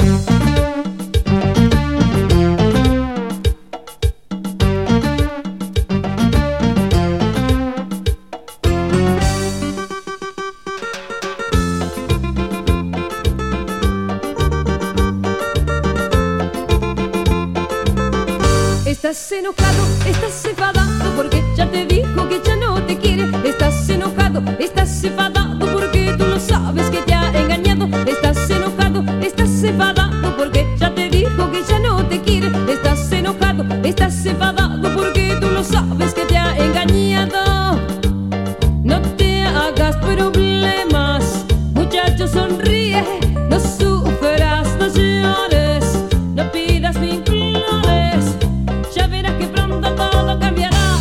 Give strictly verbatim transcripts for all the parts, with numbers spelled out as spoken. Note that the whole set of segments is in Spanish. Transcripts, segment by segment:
Estás enojado, estás enfadado porque ya te dijo que ya no te quiere. Estás enojado, estás enfadado porque tú no sabes que te ha engañado. Estás enojado, estás enfadado porque ya te dijo que ya no te quiere. Estás enojado, estás enfadado porque tú no sabes que te ha engañado. No te hagas problemas, muchacho, sonríe. No sufras, no llores, no pidas ni implores. Ya verás que pronto todo cambiará.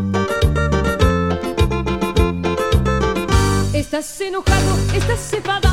Estás enojado, estás enfadado